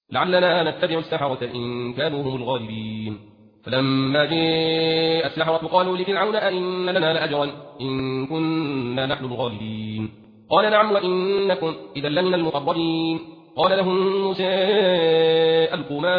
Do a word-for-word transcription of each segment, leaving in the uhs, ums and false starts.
لعلنا نتبع السحرة إن كانوا هم الغالبين. فلما جاء السحرة قالوا لفرعون أئن لنا لأجرا إن كنا نحن الغالبين. قال نعم وإنكم إذا لمن المقربين. قال لهم موسى ألقوا ما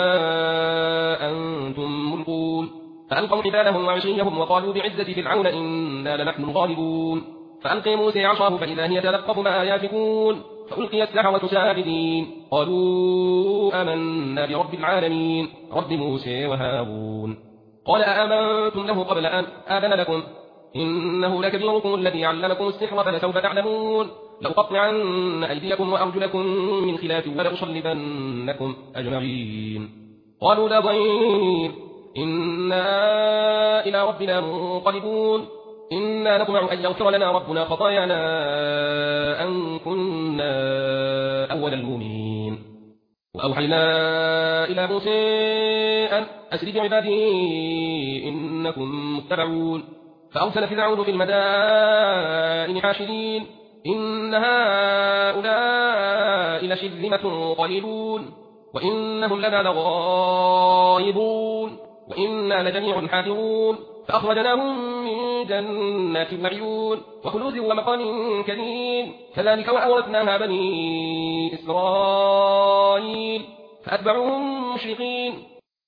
أنتم ملقون. فألقوا حبالهم وعصيهم وقالوا بعزة فرعون إنا لنحن الغالبون. فألقي موسى عصاه فإذا هي تلقف ما يافكون. فألقي السحرة ساجدين قالوا آمنا برب العالمين رب موسى وهارون. قال أآمنتم له قبل أن آذن لكم إنه لكبيركم الذي علمكم السحر فلسوف تعلمون لأقطعن أيديكم وأرجلكم من خلاف ولأصلبنكم أجمعين. قالوا لا ضير إنا إلى ربنا منقلبون. إنا نطمع أن يغفر لنا ربنا خطايانا أن كنا أول المؤمنين. وأوحينا إلى موسى أن أسر بعبادي إنكم متبعون. فأرسل فرعون في المدائن حاشرين إن هؤلاء لشرذمة قليلون وإنهم لنا لغائبون وإنا لجميع حاذرون. فأخرجناهم من جنات وعيون وكنوز ومقام كريم كذلك وأورثناها بني إسرائيل فأتبعوهم مشرقين.